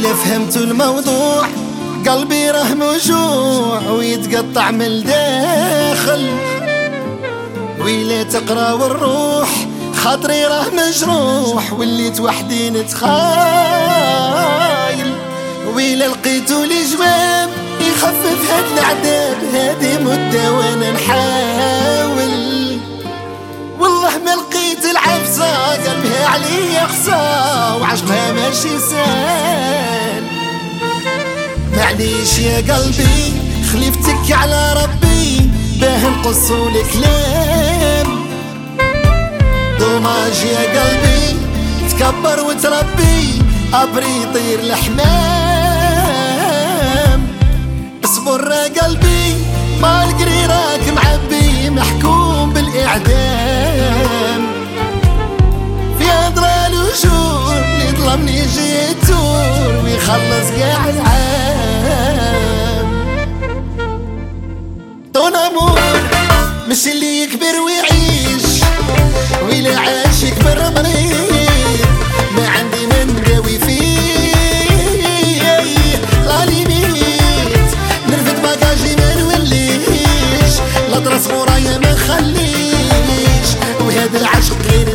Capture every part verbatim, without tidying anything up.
وإلا فهمتوا الموضوع قلبي راه موجوع ويتقطع من الداخل، وإلا تقرا الروح خاطري راه مجروح وليت وحدي نتخايل، وإلا لقيتو لي جواب يخفف هاد العذاب هادي مدة وانا نحاول، والله ما لقيت العفسة قلبها عليا قسا وعشقها ماشي سهل. معليش يا قلبي خليفتك على ربي باه نقصو الكلام، دوماج يا قلبي تكبر وتربي ابري يطير الحمام. اصبر يا قلبي ما القري راك معبي محكوم بالاعدام، في هضره الوجور اللي ظلمني يجي يدور ويخلص كاع العام. طون امور مش اللي يكبر ويعيش، ويلا عاش يكبر مريض ما عندي ما نداوي فيه، لا ليميت نرفد باكاجي ما نوليش، لا درس مورايا ما نخليش وهذا العشق غير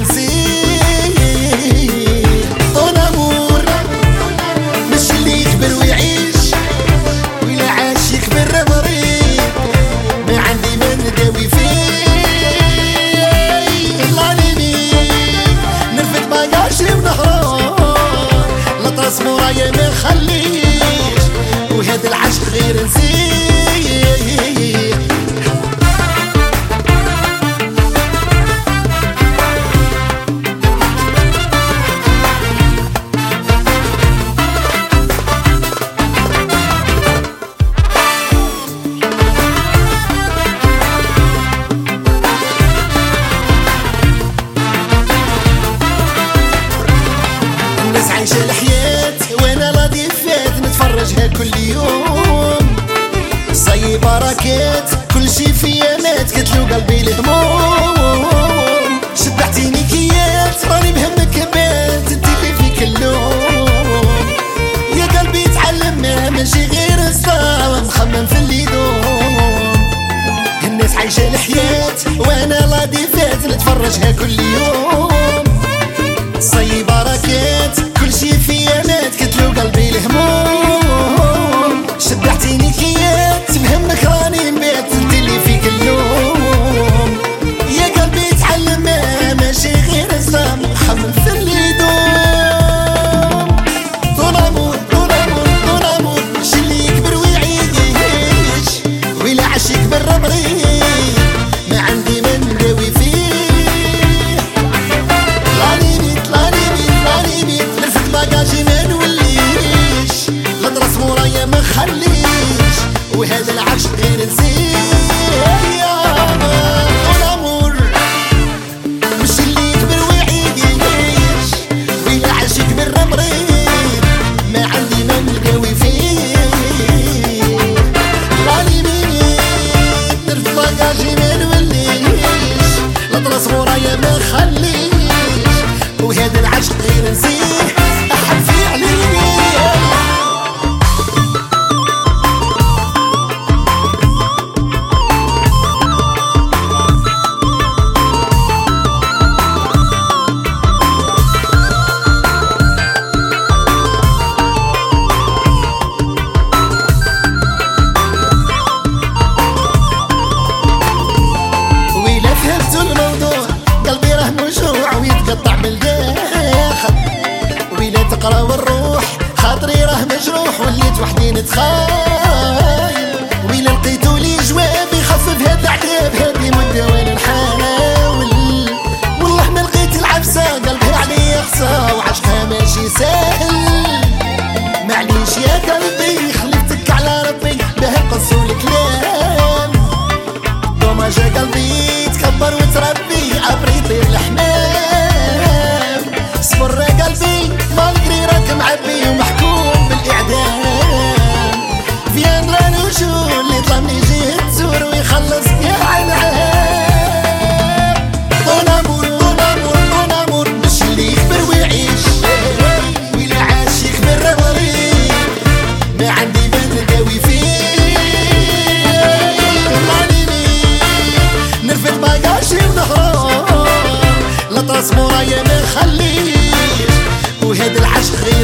نسيه. طون امور مش اللي يكبر ويعيش، ويلا عاش يكبر مريض ما عندي ما نداوي فيه، لطرس مورايا ما نخليش وهذا العشق غير نسيه. الناس عايشة الحياة وانا راضي فات نتفرجها كل يوم، صي بركات كل شي فيا مات كتلو قلبي الهموم، شبعتيني كيات راني بهمك بات انتي اللي فيك اللوم، يا قلبي تعلم ماشي غير الصار نخمم في اللي يدوم. الناس عايشة الحياة وانا راضي فات نتفرجها كل يوم، صي بركات كل شي فيا مات كتلو قلبي الهموم، شبعتيني كيات بهمك راني مبات انتي اللي فيك اللوم، يا قلبي تعلم ماشي غير الزام خمم في اللي يدوم. طول امور طول امور طول امور مش اللي يكبر ويعيش، ويلا عاش يكبر مريض ما عندي ما نداوي فيه، باكاجي ما نوليش لا درس مورايا ما نخليش وهذا العشق غير نسيه. طول امور مش اللي يكبر ويعيش، ويلا عاش يكبر مريض ما عندي ما نداوي فيه، لا ليميت نرفد باكاجي ما نوليش لا درس مورايا ما نخليش وهذا العشق غير نسيه. قلبي راه موجوع ويتقطع من الداخل، ويلا تقرا الروح خاطري راه مجروح وليت وحدي نتخايل، ويلا لقيتو لي جواب يخفف هاد العذاب هادي مدة وانا نحاول، والله ما لقيت العفسة قلبها عليا قسا وعشقها ماشي ساهل. معليش يا قلبي خليفتك على ربي باه نقصو الكلام، دوماج يا قلبي تكبر وتربي ابري يطير الحمام. صبر يا قلبي ما القري راك معبي ومحكوم بالاعدام، في هضره الوجور اللي ظلمني يجي تزور ويخلص كاع العام. طول امور طول امور طول امور مش اللي يكبر ويعيش، ويلا عاش يكبر مريض نخليه، وهذا العشق